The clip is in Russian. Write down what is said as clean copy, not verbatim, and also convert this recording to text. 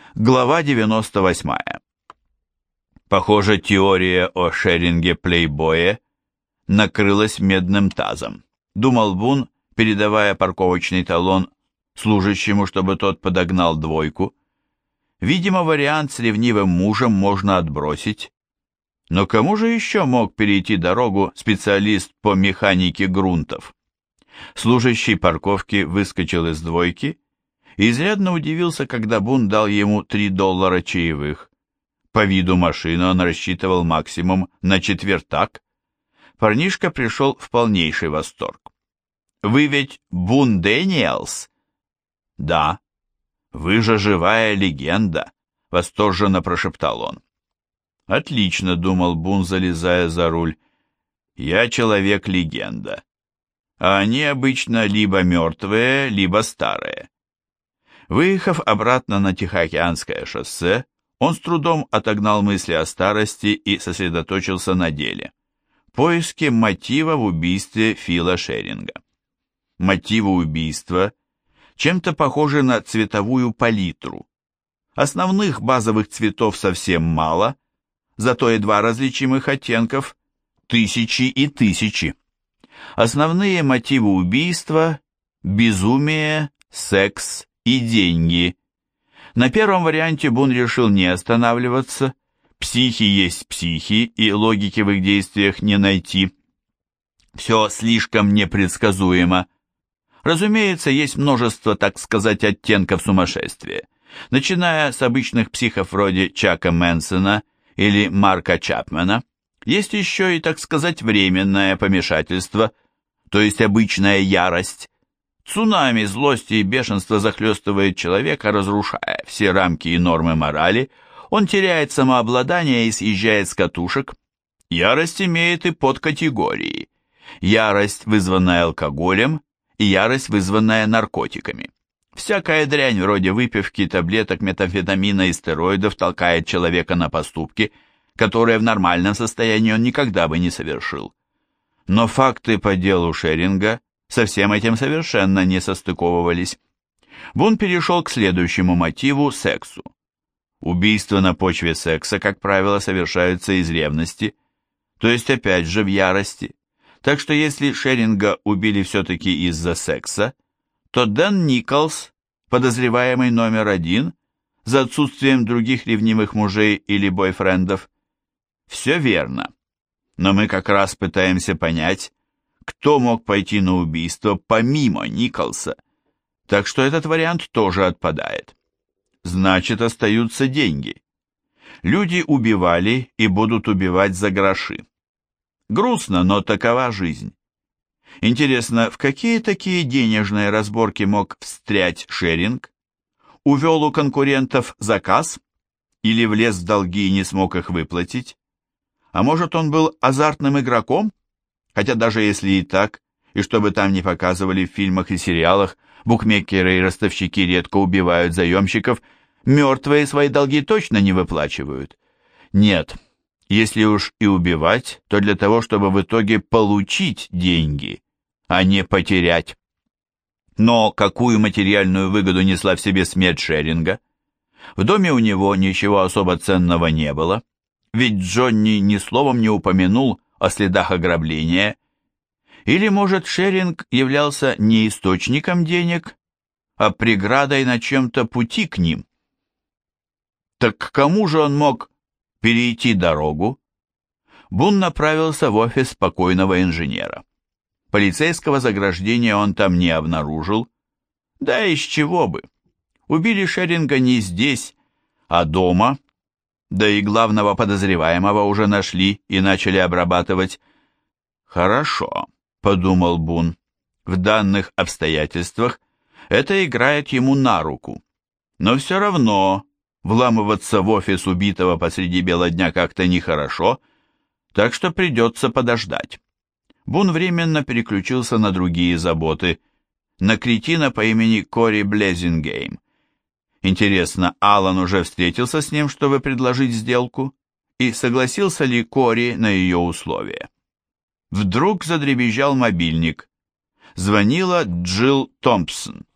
Глава 98. Похоже, теория о Шеринге-плейбое накрылась медным тазом, думал Бун, передавая парковочный талон служащему, чтобы тот подогнал двойку. Видимо, вариант с ревнивым мужем можно отбросить. Но кому же еще мог перейти дорогу специалист по механике грунтов? Служащий парковки выскочил из двойки и изрядно удивился, когда Бун дал ему $3 чаевых. По виду машины он рассчитывал максимум на четвертак. Парнишка пришел в полнейший восторг. «Вы ведь Бун Дэниелс?» «Да». «Вы же живая легенда», — восторженно прошептал он. «Отлично», — думал Бун, залезая за руль. «Я человек-легенда. А они обычно либо мертвые, либо старые». Выехав обратно на Тихоокеанское шоссе, он с трудом отогнал мысли о старости и сосредоточился на деле. Поиске мотива в убийстве Фила Шеринга. Мотивы убийства чем-то похожи на цветовую палитру. Основных базовых цветов совсем мало, зато едва различимых оттенков тысячи и тысячи. Основные мотивы убийства – безумие, секс и деньги. На первом варианте Бун решил не останавливаться. Психи есть психи, и логики в их действиях не найти. Все слишком непредсказуемо. Разумеется, есть множество, так сказать, оттенков сумасшествия, начиная с обычных психов вроде Чака Мэнсона или Марка Чапмана. Есть еще и, так сказать, временное помешательство, то есть обычная ярость. Цунами злости и бешенства захлестывает человека, разрушая все рамки и нормы морали. Он теряет самообладание и съезжает с катушек. Ярость имеет и подкатегории. Ярость, вызванная алкоголем, и ярость, вызванная наркотиками. Всякая дрянь вроде выпивки, таблеток, метамфетамина и стероидов толкает человека на поступки, которые в нормальном состоянии он никогда бы не совершил. Но факты по делу Шеринга со всем этим совершенно не состыковывались. Бун перешел к следующему мотиву – сексу. Убийства на почве секса, как правило, совершаются из ревности, то есть опять же в ярости. Так что если Шеринга убили все-таки из-за секса, то Дэн Николс, подозреваемый номер 1, за отсутствием других ревнивых мужей или бойфрендов. Все верно. Но мы как раз пытаемся понять, кто мог пойти на убийство помимо Николса. Так что этот вариант тоже отпадает. Значит, остаются деньги. Люди убивали и будут убивать за гроши. Грустно, но такова жизнь. Интересно, в какие такие денежные разборки мог встрять Шеринг? Увел у конкурентов заказ? Или влез в долги и не смог их выплатить? А может, он был азартным игроком? Хотя даже если и так, и что бы там ни показывали в фильмах и сериалах, букмекеры и ростовщики редко убивают заемщиков, мертвые свои долги точно не выплачивают. Нет, если уж и убивать, то для того, чтобы в итоге получить деньги, а не потерять. Но какую материальную выгоду несла в себе смерть Шеринга? В доме у него ничего особо ценного не было, ведь Джонни ни словом не упомянул о следах ограбления. Или, может, Шеринг являлся не источником денег, а преградой на чем-то пути к ним? Так к кому же он мог перейти дорогу? Бун направился в офис покойного инженера. Полицейского заграждения он там не обнаружил. Да из чего бы? Убили Шеринга не здесь, а дома. Да и главного подозреваемого уже нашли и начали обрабатывать. «Хорошо», — подумал Бун. «В данных обстоятельствах это играет ему на руку. Но все равно вламываться в офис убитого посреди бела дня как-то нехорошо, так что придется подождать». Бун временно переключился на другие заботы, на кретина по имени Кори Блезингейм. Интересно, Алан уже встретился с ним, чтобы предложить сделку? И согласился ли Кори на ее условия? Вдруг задребезжал мобильник. Звонила Джилл Томпсон.